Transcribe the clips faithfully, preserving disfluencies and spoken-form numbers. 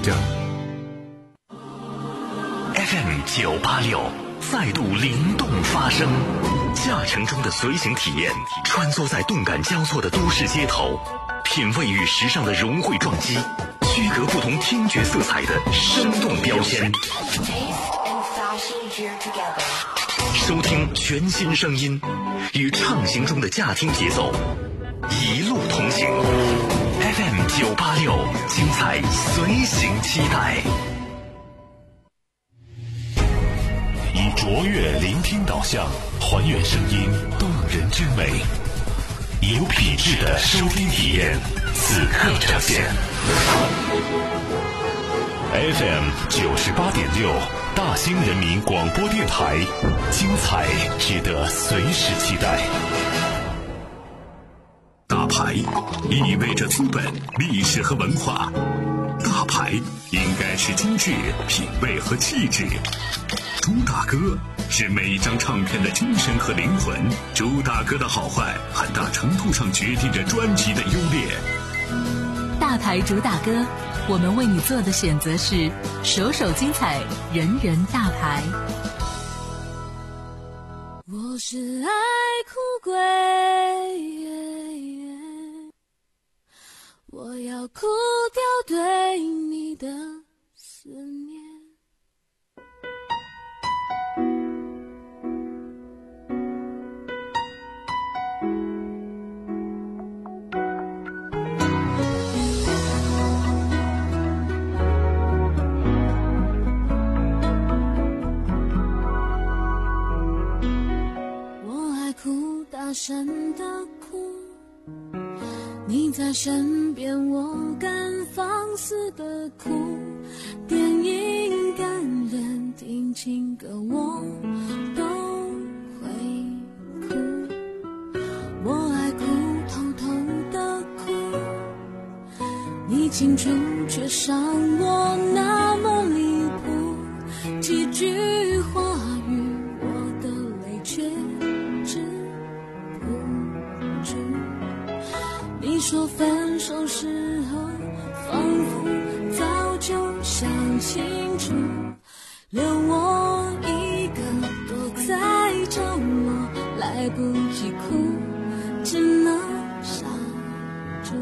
的。F M 九八六再度灵动发声，驾乘中的随行体验，穿梭在动感交错的都市街头，品味与时尚的融汇撞击，区隔不同听觉色彩的生动标签。收听全新声音，与畅行中的驾听节奏，一路同行。F M 九八六，精彩随行期待。以卓越聆听导向，还原声音动人之美，有品质的收听体验，此刻呈现。F M 九十八点六，大兴人民广播电台，精彩值得随时期待。大牌意味着资本、历史和文化，大牌应该是精致、品味和气质。朱大哥是每一张唱片的精神和灵魂，朱大哥的好坏很大程度上决定着专辑的优劣。 大牌朱大哥，我们为你做的选择是首首精彩，人人大牌。 我是爱哭鬼，我要哭掉对你的思念。大声的哭，你在身边，我敢放肆的哭。电影感人，听情歌我都会哭。我爱哭，偷偷的哭，你清楚却伤我那么离谱。几句话语，我的泪却你说分手时候仿佛早就想清楚，留我一个躲在角落，来不及哭，只能傻住。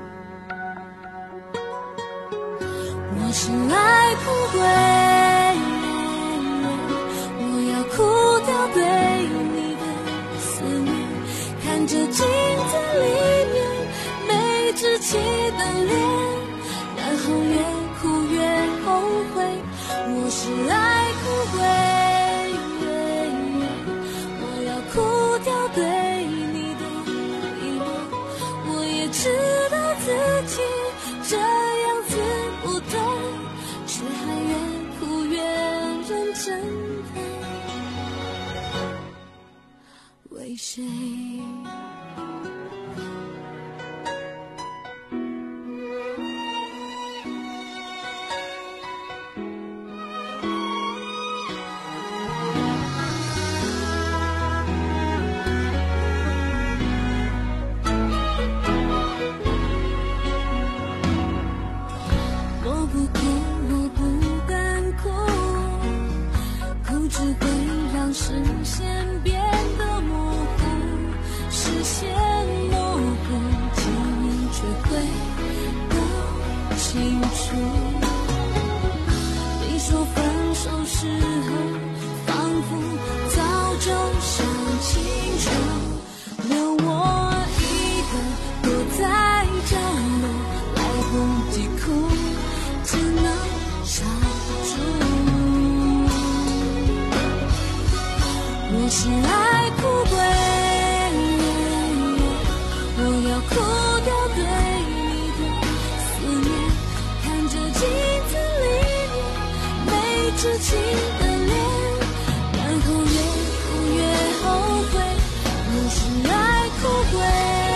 我是爱哭鬼，我要哭掉对你的思念，看着镜子里面稚气的脸，然后越哭越后悔。我是爱哭鬼，我要哭掉对你的依恋。我也知道自己这样子不对，却还越哭越认真的为谁？视线变得模糊，视线模糊，记忆却会更清楚。你说分手时候仿佛早就想清楚，留我一个躲在角落，来不及哭，只能傻住。我是爱哭鬼，我要哭掉对你的思念，看着镜子里面没稚气的脸，然后越哭越后悔。我是爱哭鬼，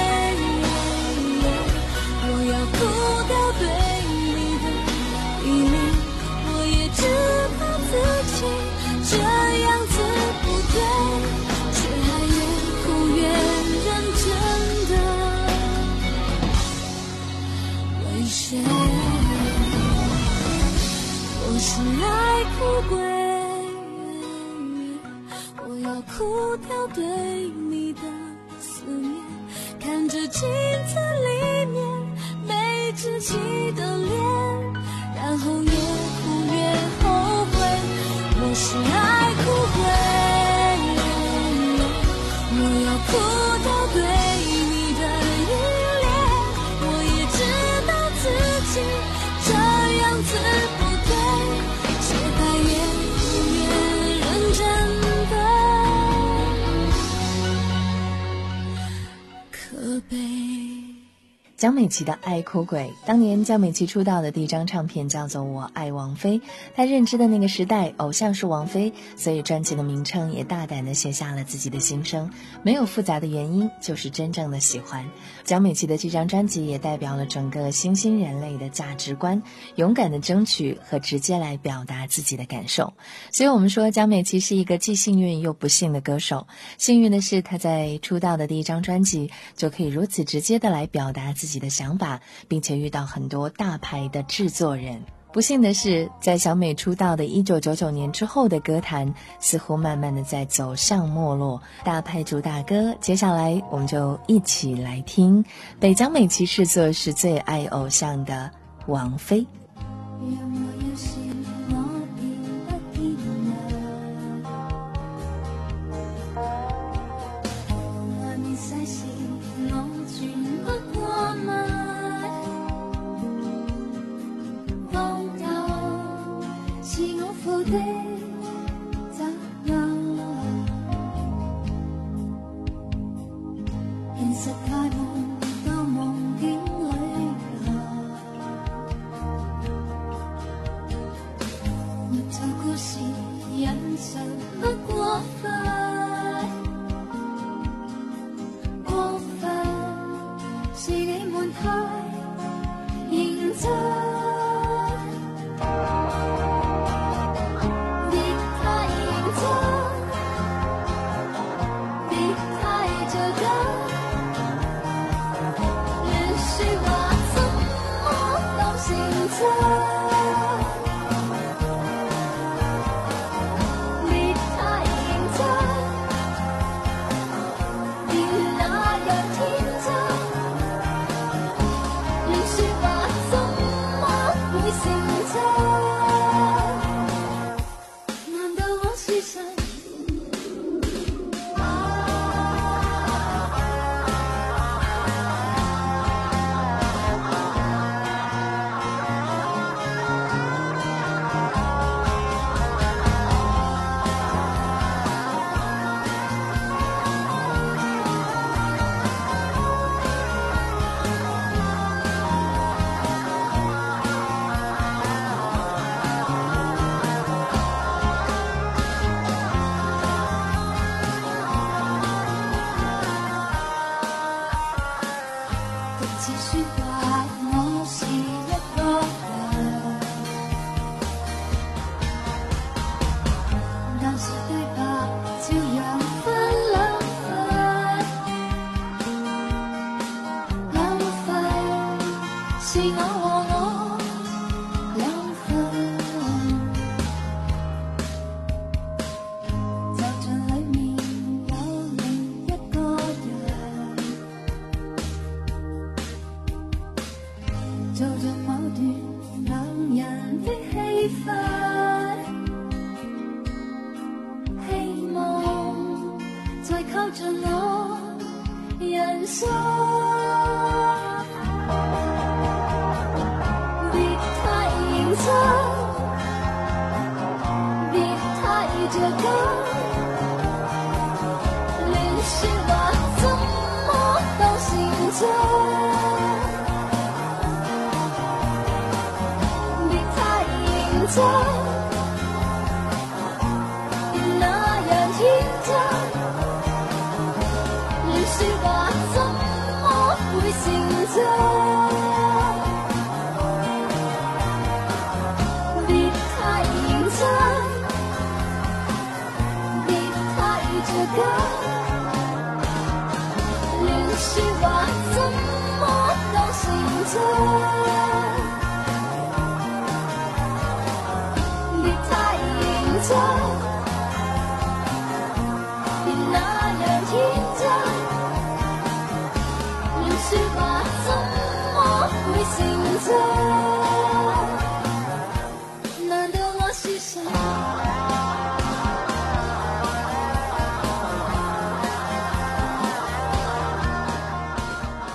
我要哭掉对你的依恋，我也知道自己这样子不对，却还越哭越认真的为谁？ 是爱哭鬼，我要哭掉对你的思念，看着镜子里面没稚气的脸，然后越哭越后悔。我是爱哭鬼，我要哭掉对你的依恋，我也知道自己这样子不对，却还越哭越认真的可悲。 江美琪的《爱哭鬼》，当年江美琪出道的第一张唱片叫做《我爱王菲》，她认知的那个时代，偶像是王菲，所以专辑的名称也大胆地写下了自己的心声，没有复杂的原因，就是真正的喜欢。江美琪的这张专辑也代表了整个新兴人类的价值观，勇敢的争取和直接来表达自己的感受。所以我们说江美琪是一个既幸运又不幸的歌手。幸运的是她在出道的第一张专辑就可以如此直接的来表达自己自己的想法，并且遇到很多大牌的制作人。不幸的是，在小美出道的一九九九年之后的歌坛似乎慢慢的在走向没落。大牌主打歌，接下来我们就一起来听被江美琪视作是最爱偶像的王菲。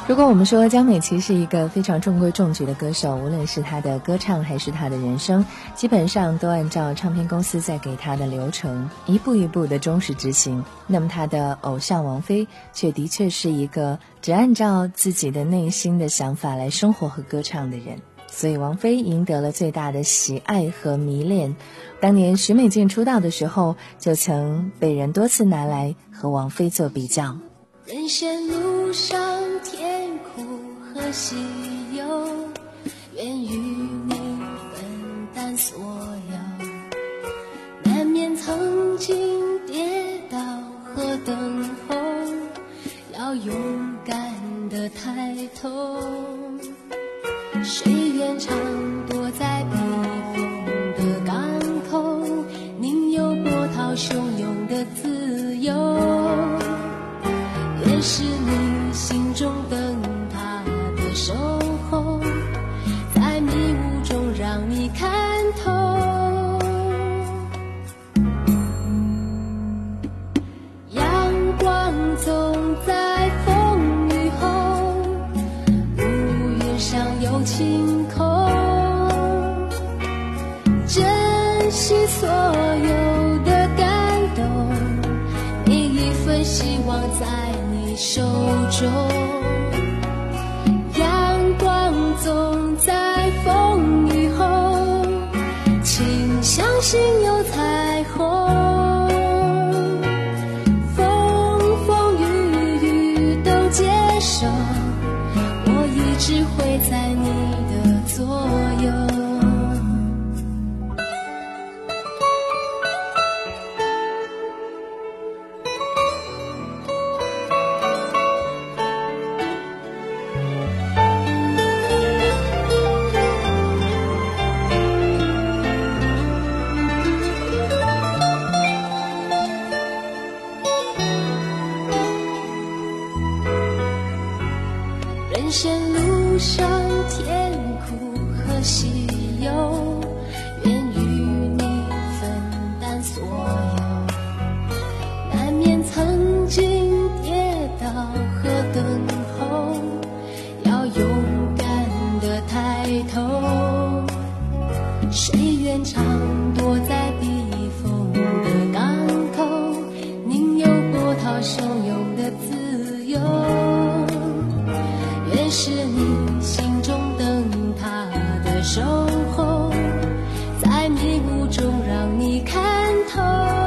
如果我们说江美琪是一个非常中规中矩的歌手，无论是她的歌唱还是她的人生，基本上都按照唱片公司在给她的流程一步一步的忠实执行。那么她的偶像王菲却的确是一个只按照自己的内心的想法来生活和歌唱的人，所以王菲赢得了最大的喜爱和迷恋。当年许美静出道的时候，就曾被人多次拿来和王菲做比较。 人生路上甜苦和喜忧，愿与你分担所有，难免曾经跌倒和等候，要勇敢地抬头，谁愿常躲在避风的港口，宁有波涛汹涌的自由，也是你心中灯塔的守候，在迷雾中让你看透。阳光总在风雨后，乌云上有晴空，珍惜所有的感动，每一份希望在手中，阳光总在风雨后，请相信有彩虹，风风雨雨都接受，我一直会在你的左右。人生路上甜苦和喜忧，愿与你分担所有，难免曾经跌倒和等候，要勇敢地抬头，谁愿常躲在避风的港口，宁有波涛汹涌的自由，愿是你心中灯塔的守候，在迷雾中让你看透。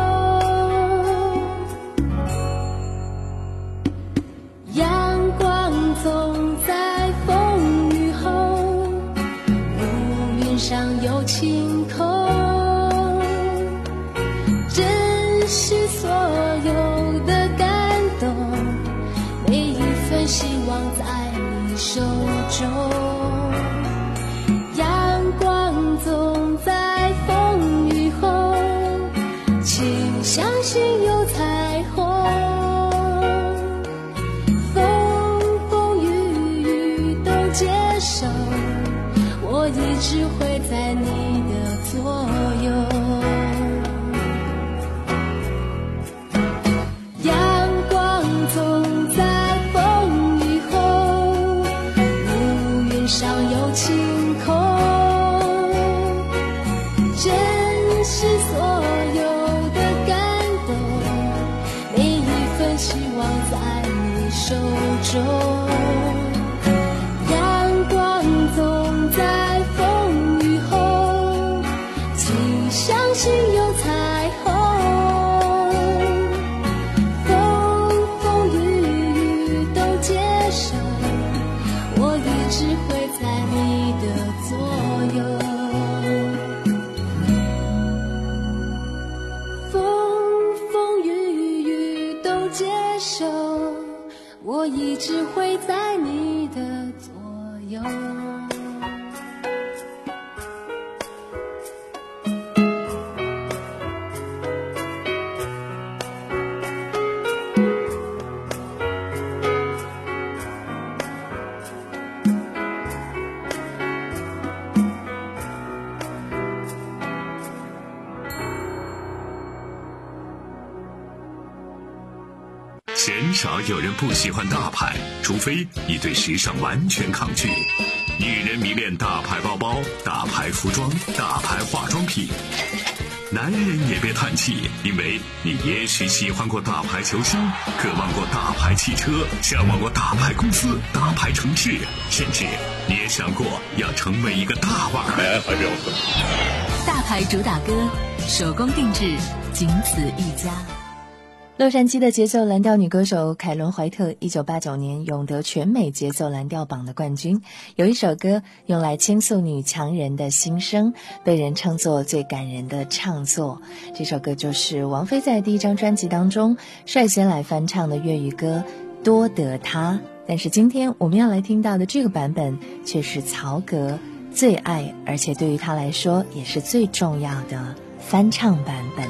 阳光总在风雨后，乌云上有晴空，珍惜所有的感动，每一份希望在手中，阳光总在风雨后，请相信有彩虹，风风雨雨都接受，我一直会在你的左右。上有晴空，珍惜所有的感动，每一份希望在你手中，阳光总在风雨后，请相信有彩虹，风风雨雨都接受，我一直会在你的左右，风风雨雨都接受，我一直会在你的左右。 是鲜少有人不喜欢大牌，除非你对时尚完全抗拒。女人迷恋大牌包包、大牌服装、大牌化妆品。男人也别叹气，因为你也许喜欢过大牌球星，渴望过大牌汽车，向往过大牌公司、大牌城市，甚至你也想过要成为一个大腕儿。 大牌主打歌，手工定制，仅此一家。 洛杉矶的节奏蓝调女歌手凯伦怀特一九八九年勇得全美节奏蓝调榜的冠军，有一首歌用来倾诉女强人的心声，被人称作最感人的唱作。这首歌就是王菲在第一张专辑当中率先来翻唱的粤语歌《多得他》，但是今天我们要来听到的这个版本却是曹格最爱，而且对于他来说也是最重要的翻唱版本。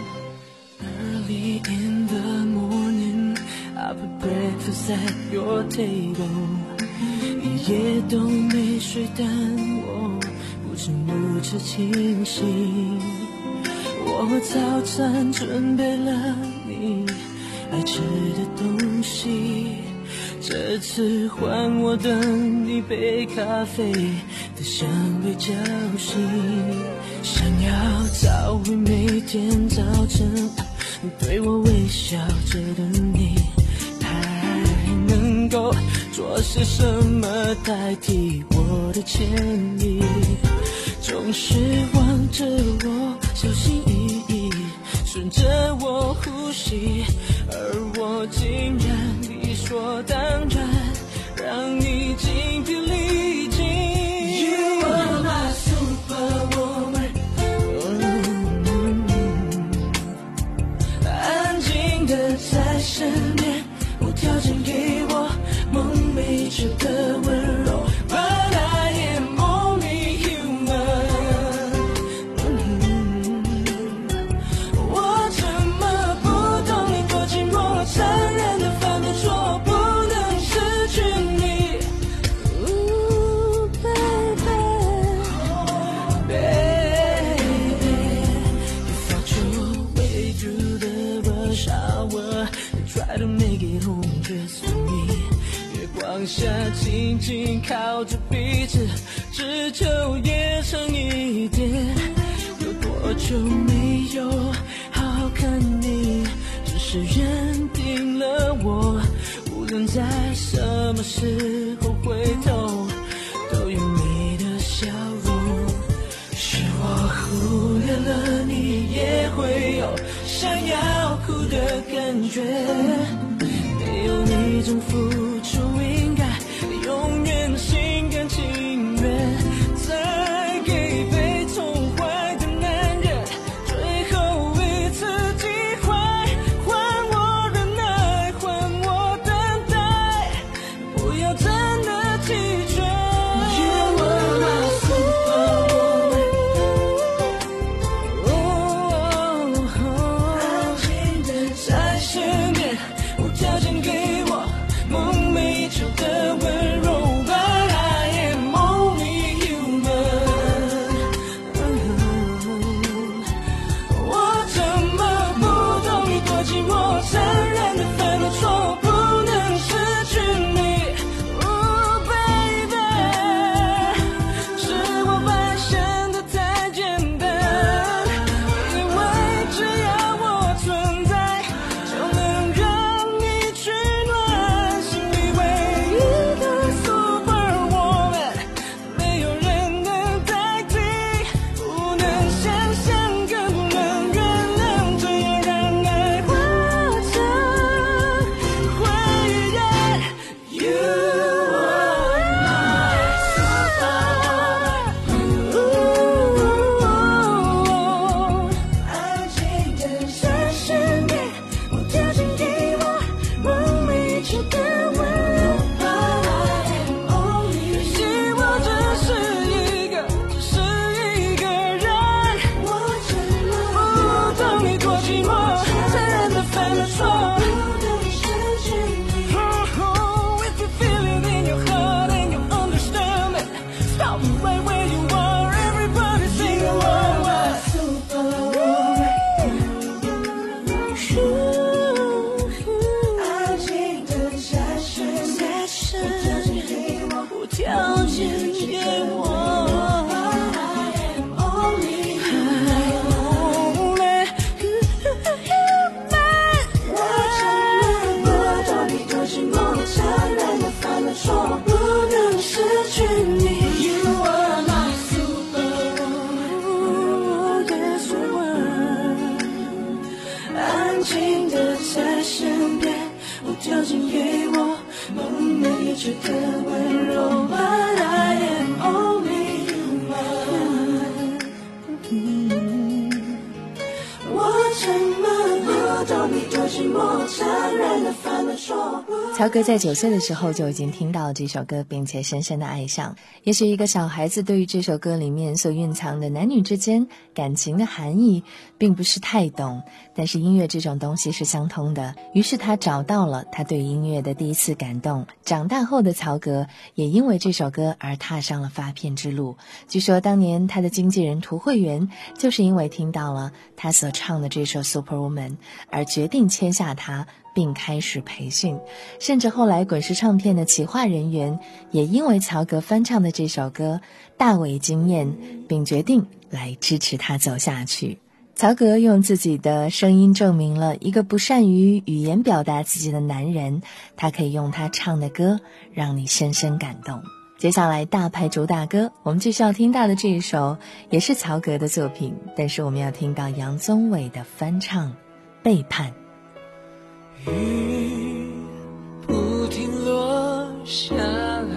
I put breakfast at your table， 一夜都没睡，但我不知不觉清醒。我早餐准备了你爱吃的东西，这次换我等一杯咖啡的香味叫醒，想要找回每天早晨对我微笑着的你，能够做些什么代替我的歉意？总是望着我小心翼翼，顺着我呼吸，而我竟然理所当然让你精疲力尽。You are my superwoman， 安静的在身边，无条件给我梦寐着的温柔 But I am only human、嗯、我怎么不懂你多寂寞，残忍的犯的错，不能失去你、Ooh, baby, baby You fought your way through the rush hour Try to make it home just for me， 月光下紧紧靠着彼此，只求夜长一点。有多久没有好好看你，只是认定了我，无论在什么时候回头，都有你的笑容。是我忽略了你也会有想要哭的感觉，没有那种付出应该永远心甘情愿，再给被宠坏的男人最后一次机会，还我忍耐，还我等待，不要真的弃权。You are my superwoman， 安静的在身边，无条件给我梦寐无条件给我梦寐以求的温柔 But I am only human 我沉默不懂你多寂寞，残忍的犯了错。 曹格在九岁的时候就已经听到这首歌，并且深深的爱上。也许一个小孩子对于这首歌里面所蕴藏的男女之间感情的含义并不是太懂，但是音乐这种东西是相通的，于是他找到了他对音乐的第一次感动。长大后的曹格也因为这首歌而踏上了发片之路。据说当年他的经纪人涂慧源就是因为听到了他所唱的这首 Superwoman 而决定签下他并开始培训，甚至后来滚石唱片的企划人员也因为曹格翻唱的这首歌大为惊艳，并决定来支持他走下去。曹格用自己的声音证明了一个不善于语言表达自己的男人，他可以用他唱的歌让你深深感动。接下来大牌主打歌，我们继续要听到的这一首也是曹格的作品，但是我们要听到杨宗纬的翻唱《背叛》。 雨不停落下来，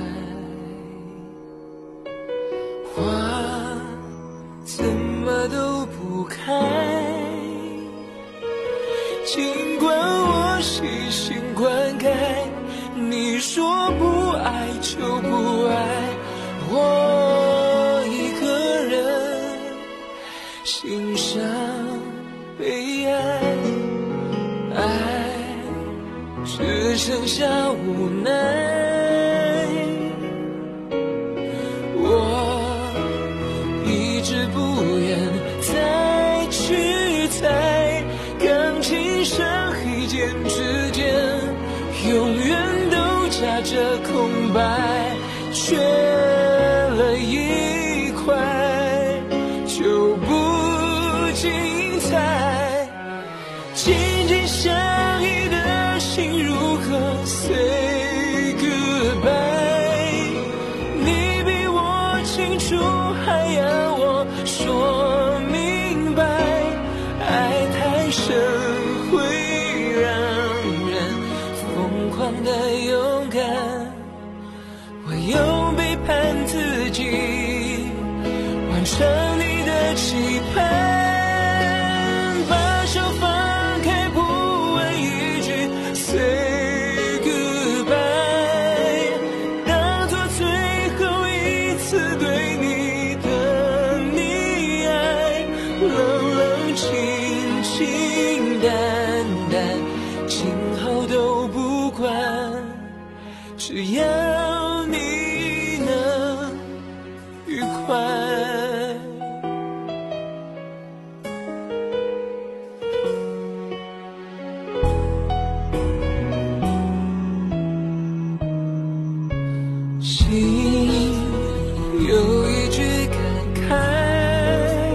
花怎么都不开，尽管我细心灌溉，你说不爱就不爱，我一个人欣赏悲哀，爱只剩下无奈，我一直不愿再去猜，钢琴上黑键之间永远都夹着空白，缺了一块就不精彩，紧紧相依的心如何 say goodbye， 你比我清楚还要我说明白，爱太深会让人疯狂的勇敢，我用背叛自己完成你的期盼，把手放开不问一句 say goodbye， 当作最后一次对你的溺爱，冷冷清清淡淡，今后都不管，只要你能愉快。心有一句感慨，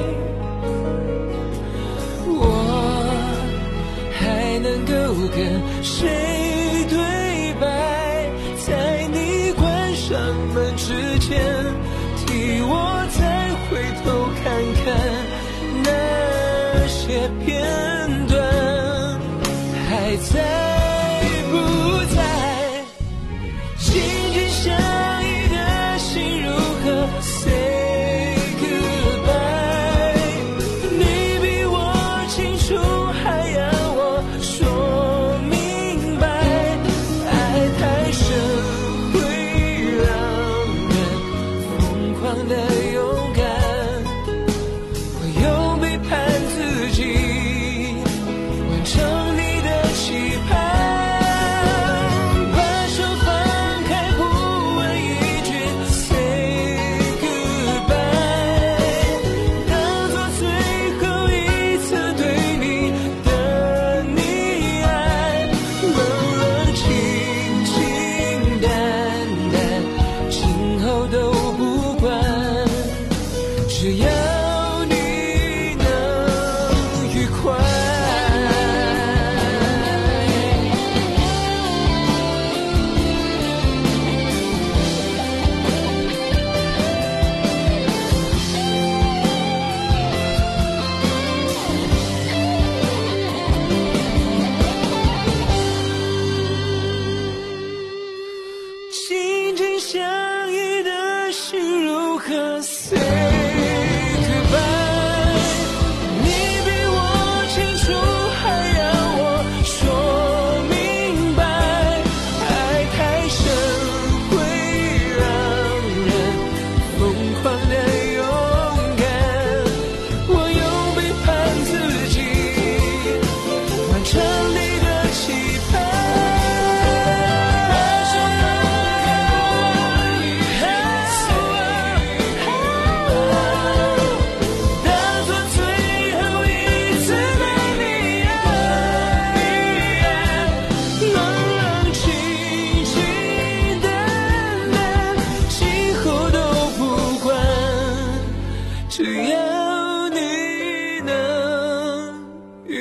我还能够跟谁对白，在你关上门之前，替我再回头看看那些片段还在不在，紧紧相依的心如何 say goodbye， 你比我清楚还要我说明白，爱太深会让人疯狂的勇敢，我用背叛自己完成你的期盼，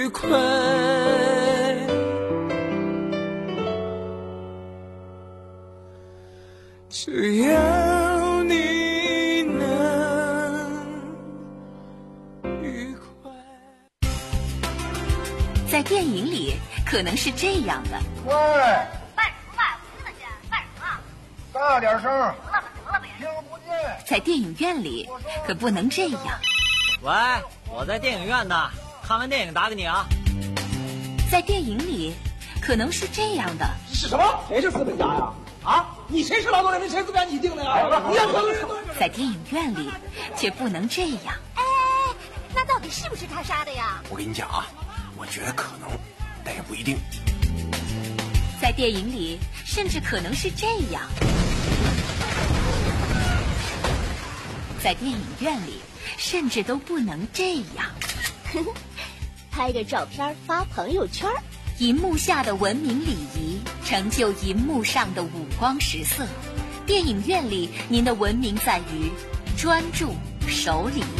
快。只要你能愉快。 在电影里可能是这样的。 喂， 卖什么卖？我听得见，卖什么？ 大点声。 得了吧，得了吧， 听不见。 在电影院里可不能这样。 喂，我在电影院呢，看完电影打给你啊。 在电影里可能是这样的。 是什么？谁是资本家呀？啊，你谁是劳动人民，谁资本家你定的呀？你要和在电影院里却不能这样。 哎，那到底是不是他杀的呀？ 我跟你讲啊，我觉得可能，但也不一定。 在电影里甚至可能是这样。在电影院里甚至都不能这样。 拍个照片发朋友圈。 银幕下的文明礼仪成就银幕上的五光十色。电影院里您的文明在于专注守礼。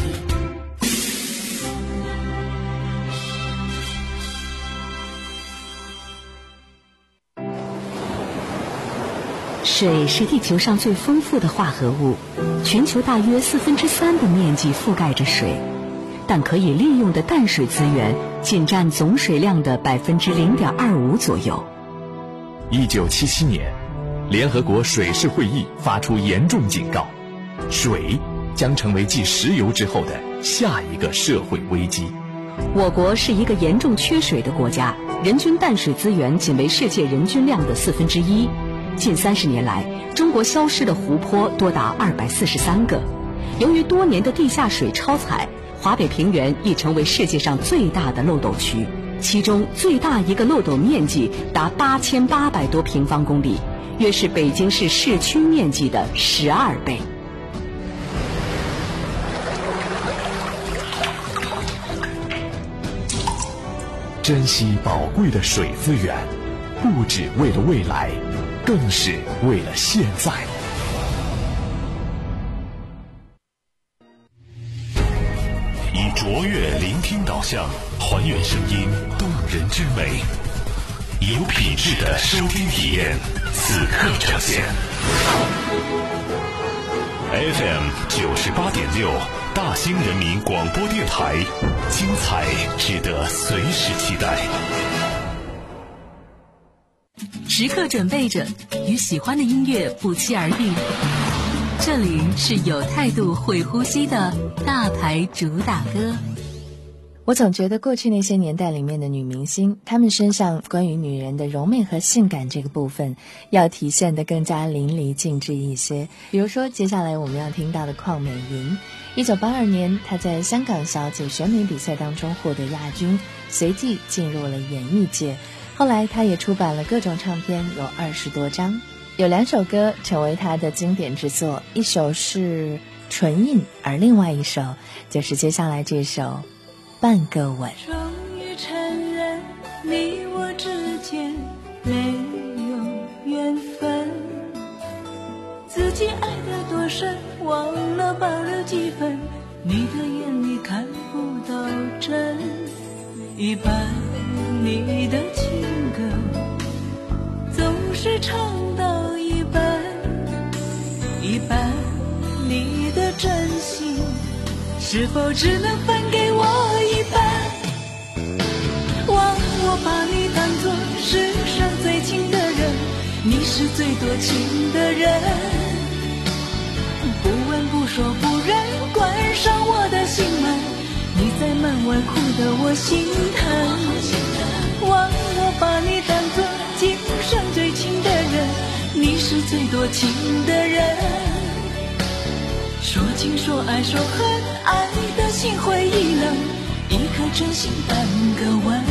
水是地球上最丰富的化合物，全球大约四分之三的面积覆盖着水，但可以利用的淡水资源仅占总水量的百分之零点二五左右。 一九七七年，联合国水事会议发出严重警告，水将成为继石油之后的下一个社会危机。 我国是一个严重缺水的国家，人均淡水资源仅为世界人均量的四分之一。近三十年来，中国消失的湖泊多达二百四十三个。由于多年的地下水超采，华北平原已成为世界上最大的漏斗区，其中最大一个漏斗面积达八千八百多平方公里，约是北京市市区面积的十二倍。 珍惜宝贵的水资源，不只为了未来，更是为了现在。以卓越聆听导向，还原声音动人之美，有品质的收听体验，此刻呈现。F M 九十八点六，大兴人民广播电台，精彩值得随时期待。 时刻准备着与喜欢的音乐不期而遇。这里是有态度会呼吸的大牌主打歌。 我总觉得过去那些年代里面的女明星，她们身上关于女人的柔美和性感这个部分要体现得更加淋漓尽致一些。比如说接下来我们要听到的邝美云，一九八二年她在香港小姐选美比赛当中获得亚军，随即进入了演艺界。后来她也出版了各种唱片，有二十多张，有两首歌成为她的经典之作，一首是唇印，而另外一首就是接下来这首半个吻。 终于承认你我之间没有缘分，自己爱得多深，忘了保留几分，你的眼里看不到真，一半你的情歌总是唱到一半，一半你的真心是否只能分给我一半？忘我把你当作世上最亲的人，你是最多情的人，不问不说不认，关上我的心门，你在门外哭得我心疼。忘我把你当作今生最亲的人，你是最多情的人，说情说爱说恨，爱的心灰意冷，一颗真心半个吻。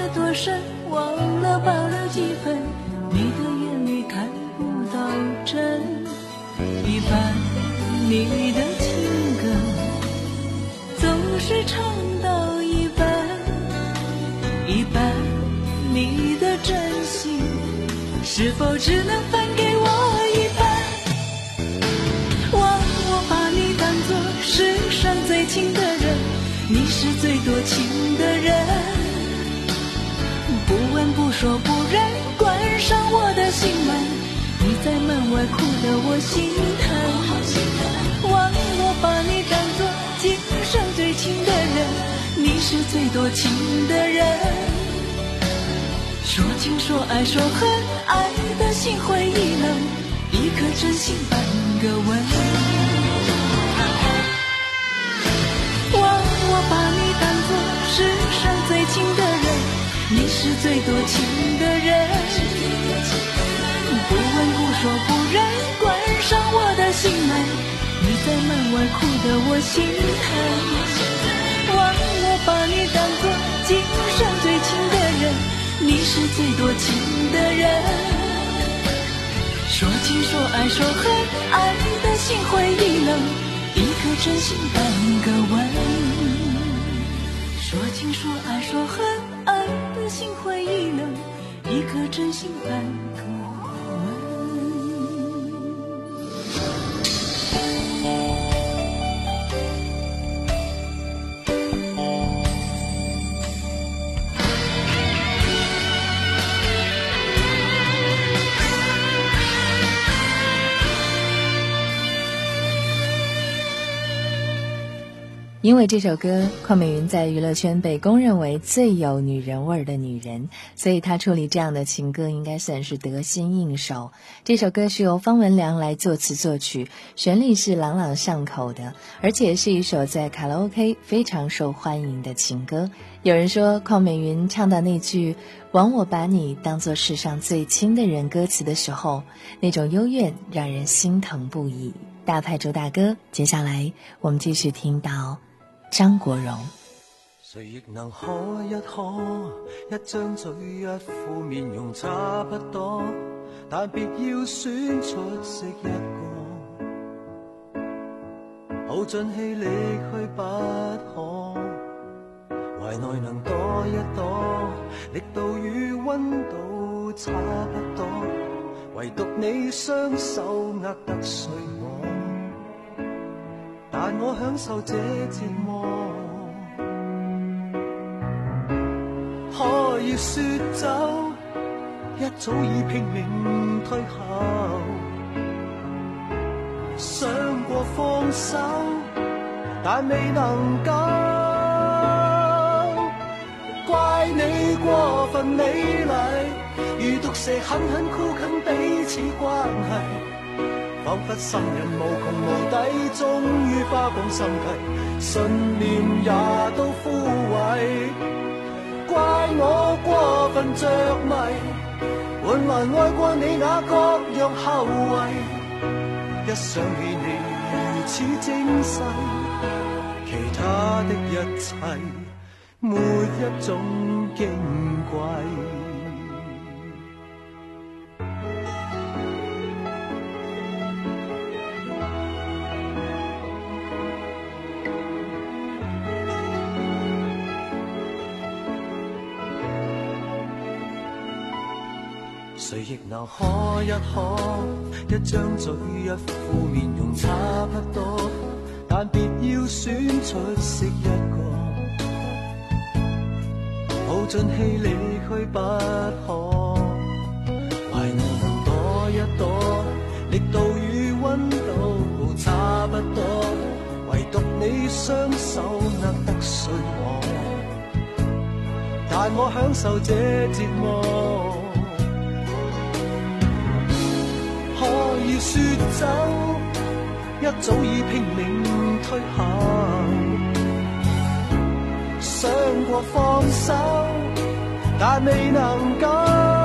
得多深，忘了保留几分，你的眼里看不到真。一半你的情歌总是唱到一半，一半你的真心是否只能分给我一半？忘我把你当作世上最亲的人，你是最多情的人，不问不说不认，关上我的心门，你在门外哭得我心疼。忘我把你当作今生最亲的人，你是最多情的人，说情说爱说恨，爱的心灰意冷，一颗真心半个吻。忘我把你当作世上最亲的人，你是最多情的人，不问不说不认，关上我的心门，你在门外哭得我心疼。忘我把你当作今生最亲的人，你是最多情的人，说情说爱说恨，爱的心灰意冷，一颗真心半个吻。说情说爱说恨，爱的心灰意冷，一颗真心半个吻。 因为这首歌，邝美云在娱乐圈被公认为最有女人味儿的女人，所以她处理这样的情歌应该算是得心应手。这首歌是由方文良来作词作曲，旋律是朗朗上口的，而且是一首在卡拉 OK 非常受欢迎的情歌。有人说邝美云唱到那句枉我把你当作世上最亲的人歌词的时候，那种幽怨让人心疼不已。大牌主打歌，接下来我们继续听到張國榮。 誰亦能可一可，一張嘴一副面容差不多，但別要選出色一個，耗盡氣力去不可，懷內能躲一躲，力度與溫度差不多，唯獨你雙手握得碎我，但我享受這折磨，可以說走，一早已拼命退後，想過放手，但未能夠，怪你過分美麗，如毒蛇狠狠箍緊彼此關係，彷彿心人無窮無底，終於花光心計，信念也都枯萎，怪我過分着迷，換來愛過你那各樣後遺，一想起你如此精細，其他的一切沒一種矜貴。誰亦能可一可，一張嘴一副面容差不多，但別要選出色一個，耗盡氣力去不可，懷內能躲一躲，力度與溫度差不多，唯獨你雙手握得碎我，但我享受這折磨，可以說走，一早已拼命退後，想過放手，但未能夠，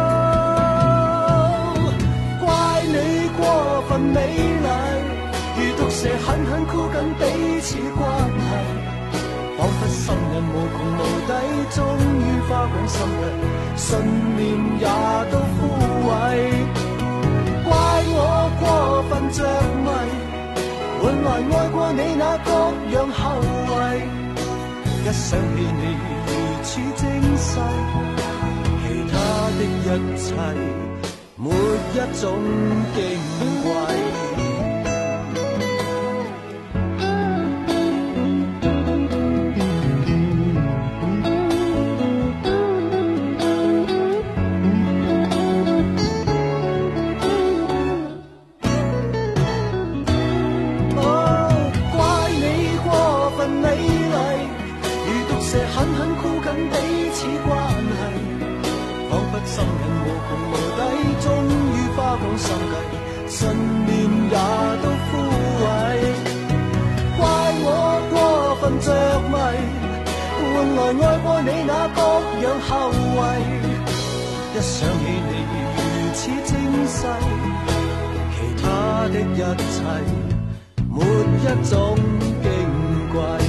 怪你過分美麗，如毒蛇狠狠箍緊彼此關係，彷彿心人無窮無底，終於花光往心計，信念也都枯萎。怪我過分着迷，換來愛過你那各樣後遺。一想起你如此精細，其他的一切沒一種矜貴。信念也都枯萎，怪我過分着迷，換來愛過你那各樣後遺。一想起你如此精細，其他的一切沒一種矜貴。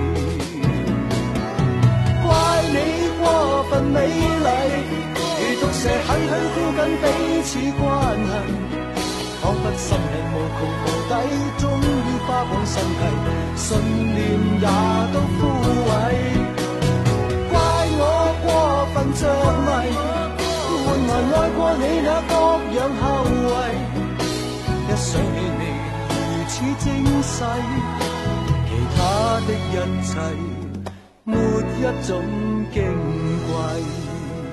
怪你過分美麗，如毒蛇狠狠箍緊彼此關係。彷彿心癮無窮無底，終於花光心計，信念也都枯萎。怪我過分着迷，換來愛過你那各樣後遺。一想起你如此精細，其他的一切沒一種矜貴。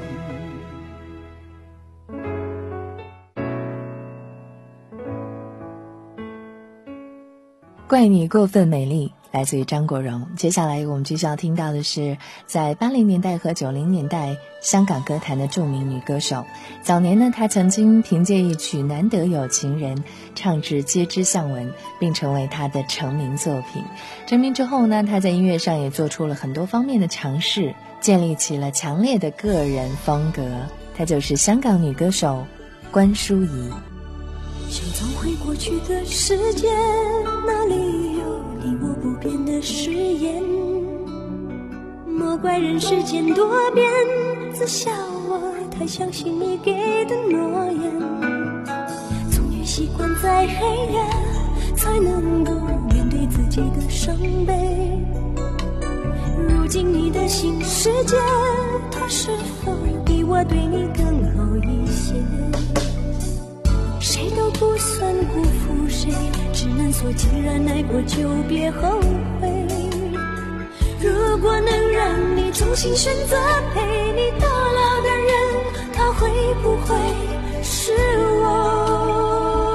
怪你过分美丽，来自于张国荣。接下来我们继续要听到的是在八零年代和九零年代香港歌坛的著名女歌手。早年呢，她曾经凭借一曲《难得有情人》唱至街知巷闻，并成为她的成名作品。成名之后呢，她在音乐上也做出了很多方面的尝试，建立起了强烈的个人风格。她就是香港女歌手关淑怡。 想找回过去的时间，哪里有你我不变的誓言？莫怪人世间多变，自笑我太相信你给的诺言。终于习惯在黑夜，才能够面对自己的伤悲。如今你的新世界，它是否比我对你更好一些？谁都不算辜负谁，只能说既然爱过就别后悔。如果能让你重新选择陪你到老的人，他会不会是我？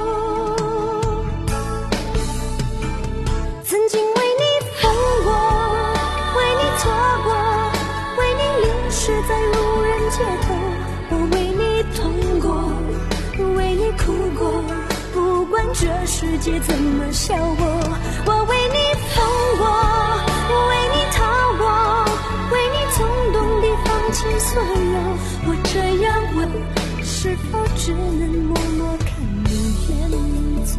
曾经为你疯过，为你错过，为你流逝在路人街头，我为你痛过，为你哭过，不管这世界怎么笑我，我为你疯过，为你逃过，为你冲动地放弃所有。我这样问，是否只能默默看你远走？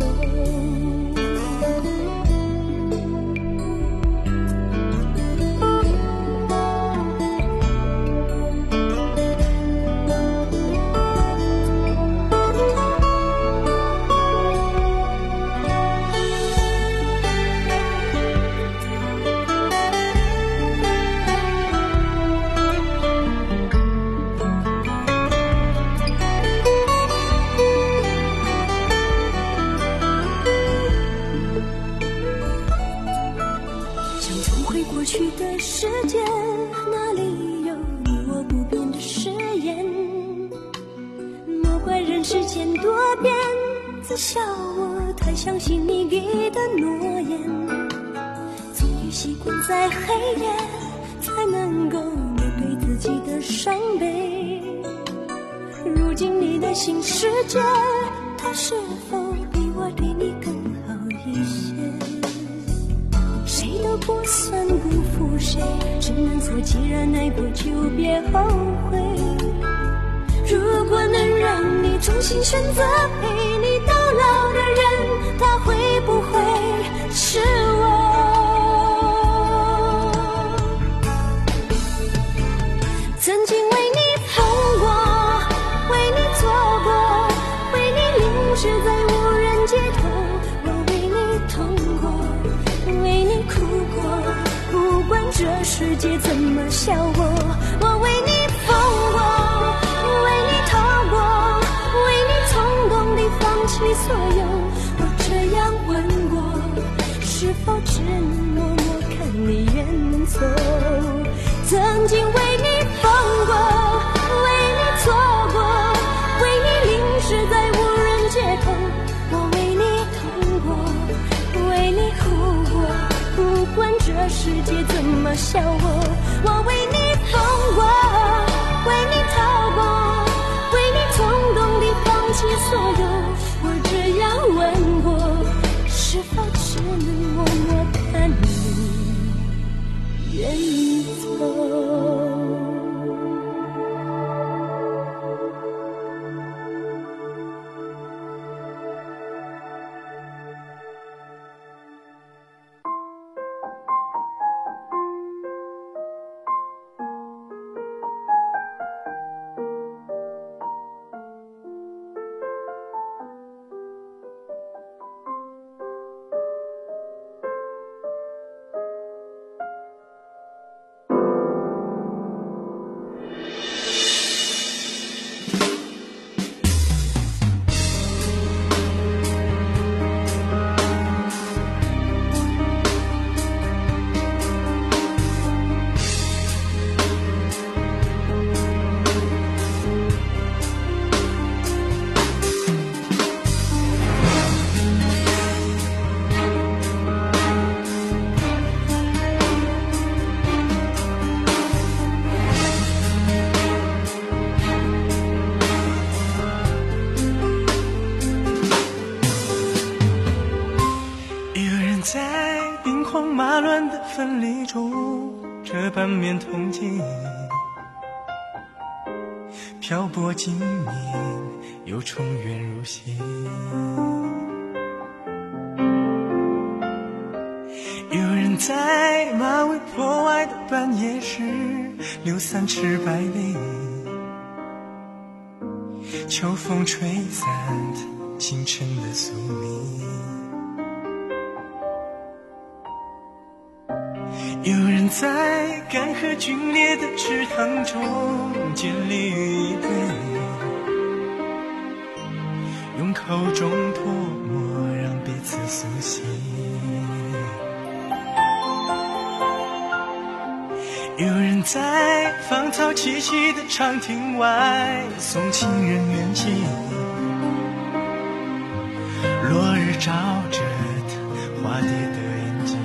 笑我太相信你给的诺言，终于习惯在黑夜，才能够面对自己的伤悲。如今你的新世界，它是否比我对你更好一些？谁都不算辜负谁，只能说既然爱过就别后悔。如果能让你重新选择陪你到老的人，他会不会是我？ 曾经为你疯过，为你错过，为你淋湿在无人街头，我为你痛过，为你哭过，不管这世界怎么笑我，我为你疯过，为你逃过，为你冲动地放弃所有，我这样问过，是否只能默默看你远走？曾经为你疯过，为你错过，为你淋湿在无人街头，我为你痛过，为你哭过，不管这世界怎么笑我，我为你疯过，为你逃过，为你冲动地放弃所有，我这样问过，是否只能默默看你远走？ 分离中，这半面铜镜，漂泊经年，又重圆如新。有人在马嵬坡外的半夜时，流三尺白绫，秋风吹散清晨的宿命。有人在干涸皲裂的池塘中建立于一对，用口中唾沫让彼此苏醒。有人在芳草萋萋的长亭外送情人远行，落日照着他花蝶的眼睛。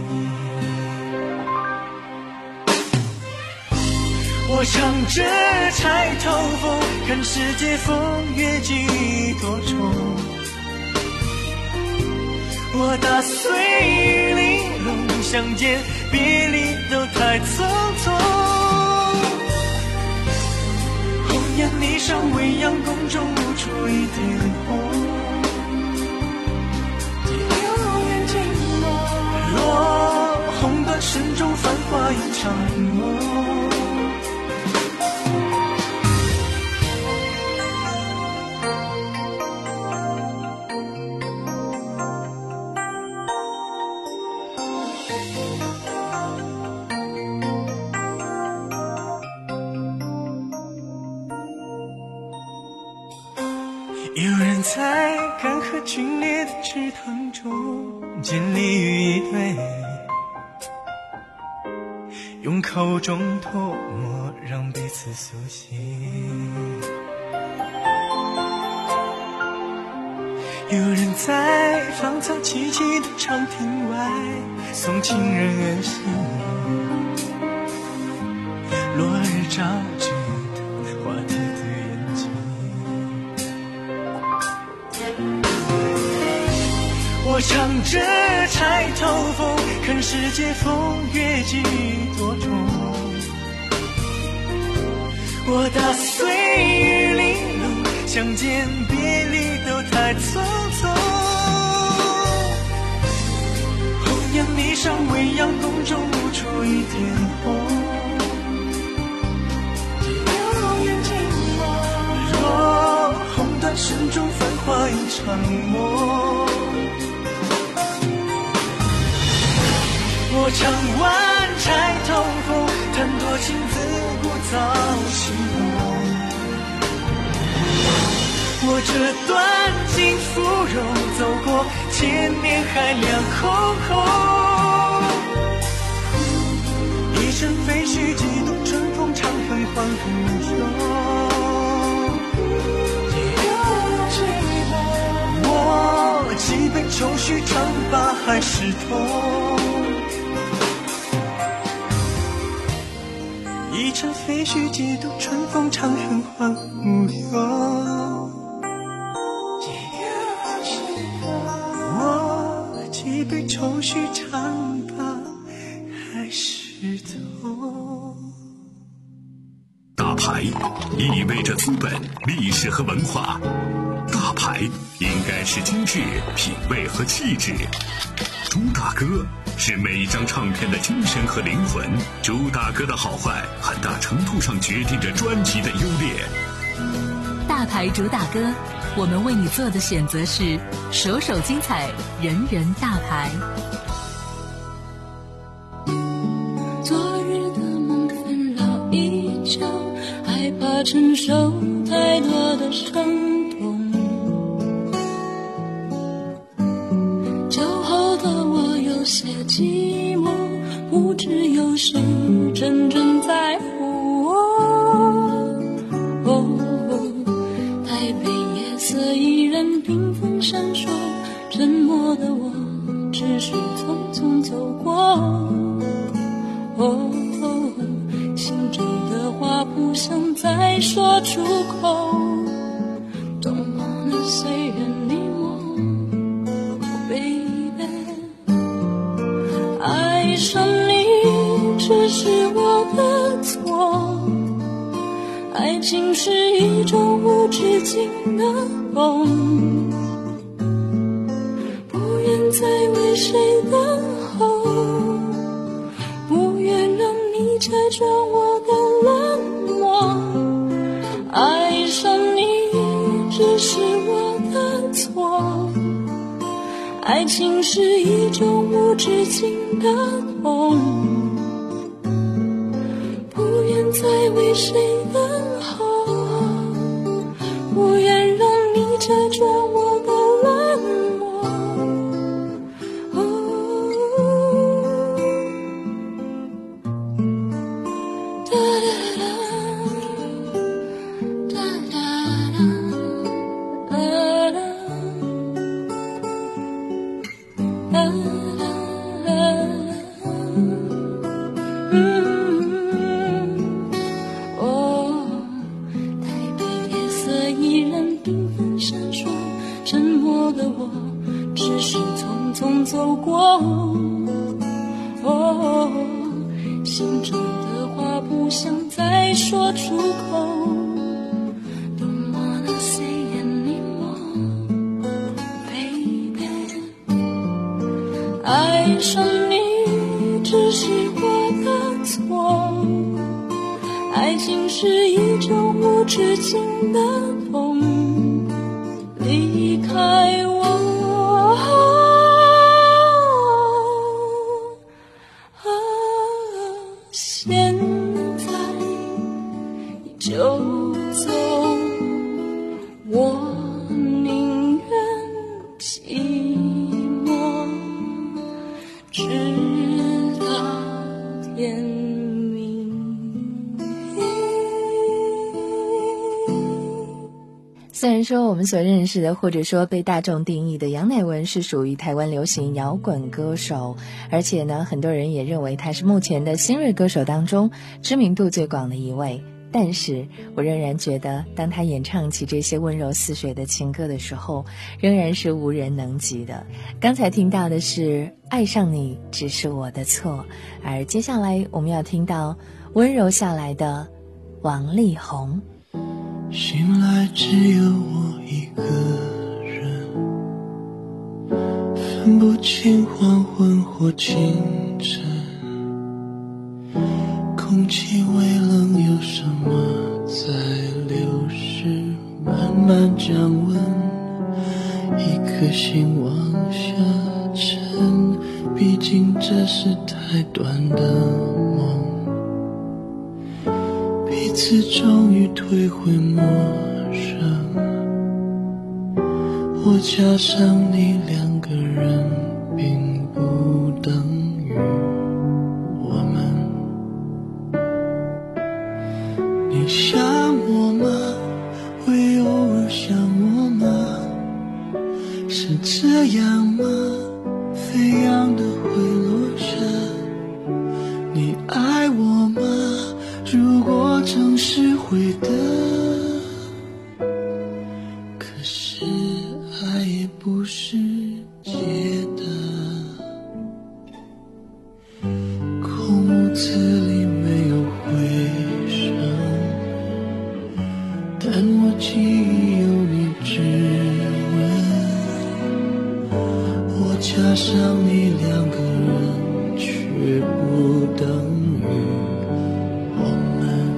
我唱着钗头凤，看世界风月几多重。我打碎玲珑，相见别离都太匆匆。红颜霓裳，未央宫中无处一点红。几流人静默，落红断声中繁华一场梦。有人在干涸皲裂的池塘中建立于一对，用口中唾沫让彼此苏醒。有人在芳草萋萋的长亭外送情人远行，落日照着花蝶的眼睛。我唱着钗头凤，看世界风月几多重。我打碎玲珑，相见别离都太匆匆。红颜霓裳，未央宫中无处一点红。 沉重繁华一场梦。我唱完钗头凤，弹多情自古早心梦。我这段情芙蓉，走过千年海量空空。一生废墟，几度春风，长恨换不休。我几杯愁绪，长把海誓痛。一程废墟，几度春风，长恨换无忧。我几杯愁绪，长把海誓痛。 大牌意味着资本、历史和文化，大牌应该是精致、品味和气质。朱大哥是每一张唱片的精神和灵魂，朱大哥的好坏很大程度上决定着专辑的优劣。 大牌主打歌，我们为你做的选择是首首精彩，人人大牌。 昨日的梦纷扰依旧，害怕承受太多的伤痛。酒后的我有些寂寞，不知有谁真正在乎我。哦，台北夜色依然缤纷闪烁，沉默的我只是匆匆走过。哦，心中的话不想再说出口。Don't wanna say anymore, baby。 爱上你只是我的错，爱情是一种无止境的梦，不愿再为谁等候，不愿让你拆穿我的冷漠。爱上你只是我的错，爱情是一种无止境的痛，不愿再为谁等候，不愿让你拆穿我的冷漠。走过，哦，心中的话不想再说出口。Don't wanna say anymore, baby。爱上你只是我的错，爱情是一种无止境的痛，离开我。就走，我宁愿寂寞，直到天明。 虽然说我们所认识的或者说被大众定义的杨乃文是属于台湾流行摇滚歌手，而且呢很多人也认为他是目前的新锐歌手当中知名度最广的一位，但是我仍然觉得当他演唱起这些温柔似水的情歌的时候，仍然是无人能及的。刚才听到的是爱上你只是我的错，而接下来我们要听到温柔下来的王力宏。 醒来只有我一个人，分不清黄昏或清晨，空气微冷，有什么在流逝，慢慢降温。 颗心往下沉，毕竟这是太短的梦，彼此终于退回陌生，我加上你两个人并不等于我们。你想我吗？会偶尔想我吗？是这样吗？飞扬的会落下。你爱我吗？如果总是会的，可是爱也不是借的。空屋子里没有回声，但我记忆有你指纹，我加上你两个人却不等于我们。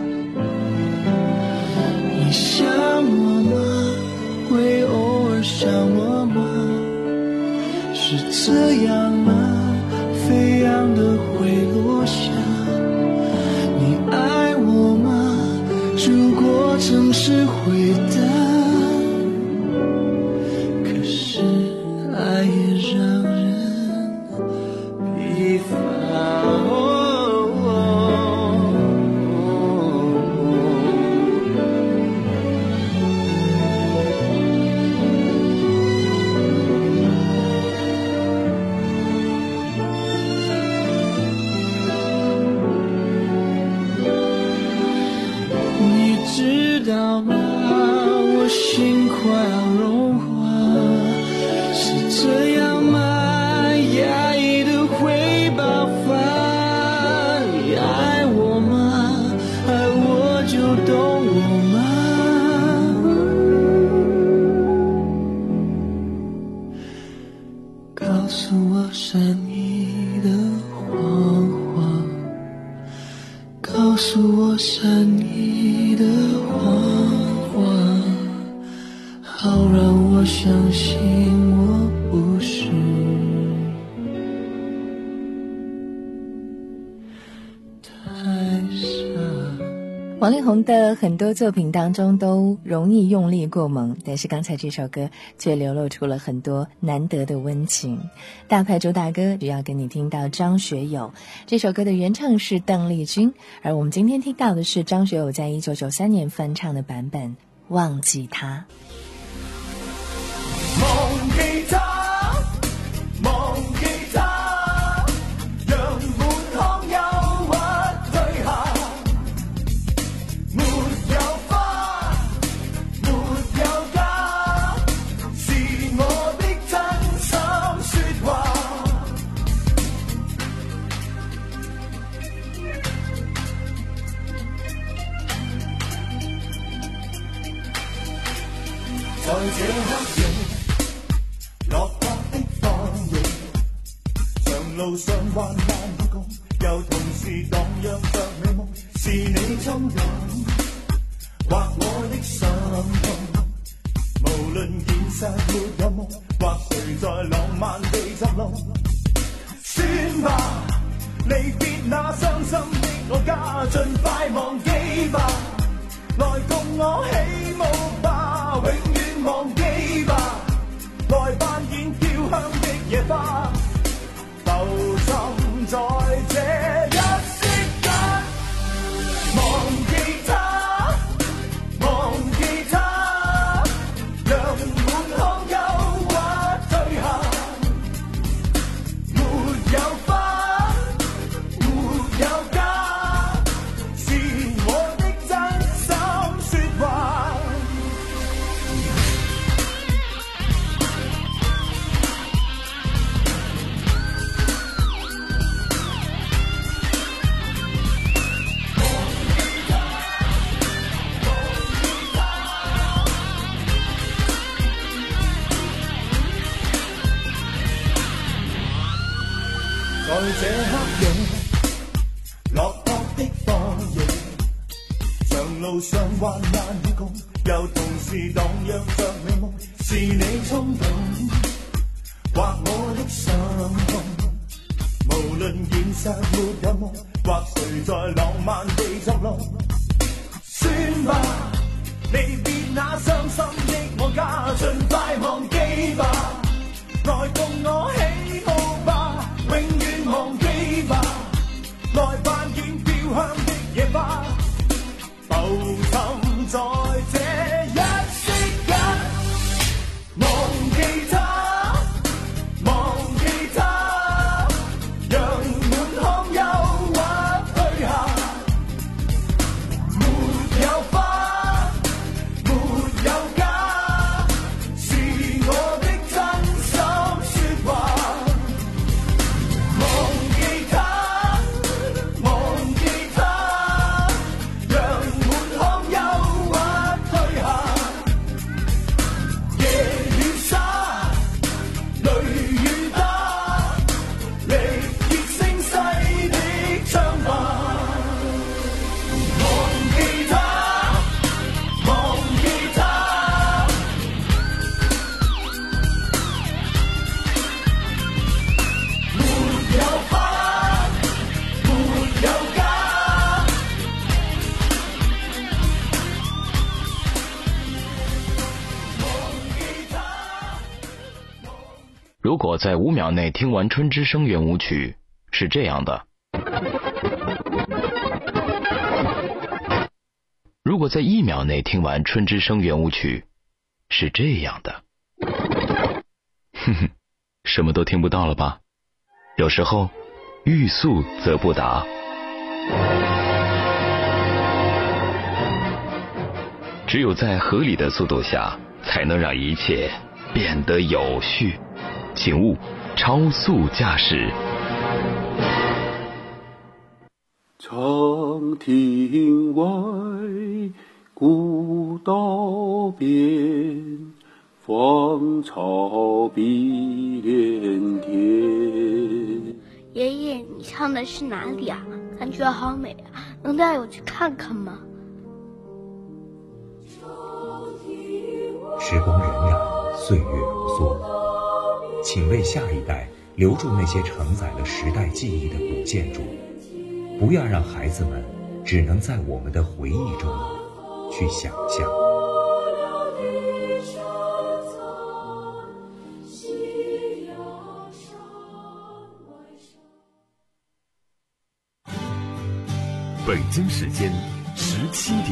你想我吗？会偶尔想我吗？是这样吗？飞扬的会落下。你爱我吗？如果总是会的，可是爱也让人疲乏。知道吗？我心快要融化，是这样吗？压抑的会爆发。你爱我吗？爱我就懂我吗？告诉我善意的谎话，告诉我善意的谎话，好让我相信我不是太傻。 王力宏的很多作品当中都容易用力过猛，但是刚才这首歌却流露出了很多难得的温情。大牌周大哥只要跟你听到张学友，这首歌的原唱是邓丽君，而我们今天听到的是张学友在一九九三年翻唱的版本《忘记他》。 忘记他，忘记他，讓滿腔憂鬱退下。沒有花，沒有家，是我的真心說話。在這黑夜落魄的放映，長路上患難與共，又同時蕩漾着美夢，是你衝動，或我的心痛。無論現實沒有夢，或誰在浪漫地作弄，算吧，離別那傷心的我家，盡快忘記吧，來共我起舞吧，永遠忘記吧。來扮演飄香的野花，浮沉在這一息間，忘記长路上患难與共，又同時蕩漾着美夢，是你衝動劃我的傷痛。無論現實沒有夢，或誰在浪漫地作弄，算吧，離別那傷心的我家，盡快忘記吧，來共我起舞吧，永遠忘記吧，來扮見飄香的野花，浮沉在這一息間，忘記他，忘記他，讓滿腔憂鬱退下，沒有花，沒有家，是我的真心說話，忘記他，忘記他，讓滿腔憂鬱退下，夜與沙，淚與他，力竭聲嘶的唱吧，忘記他，忘記他，沒有花，沒有家。 如果在五秒内听完《春之声》圆舞曲，是这样的；如果在一秒内听完《春之声》圆舞曲，是这样的。哼哼，什么都听不到了吧？有时候，欲速则不达。只有在合理的速度下，才能让一切变得有序。请勿超速驾驶。 长亭外，古道边，芳草碧连天。 爷爷，你唱的是哪里啊？感觉好美啊，能带我去看看吗？ 时光荏苒，岁月如梭，请为下一代留住那些承载了时代记忆的古建筑，不要让孩子们只能在我们的回忆中去想象。 北京时间十七点。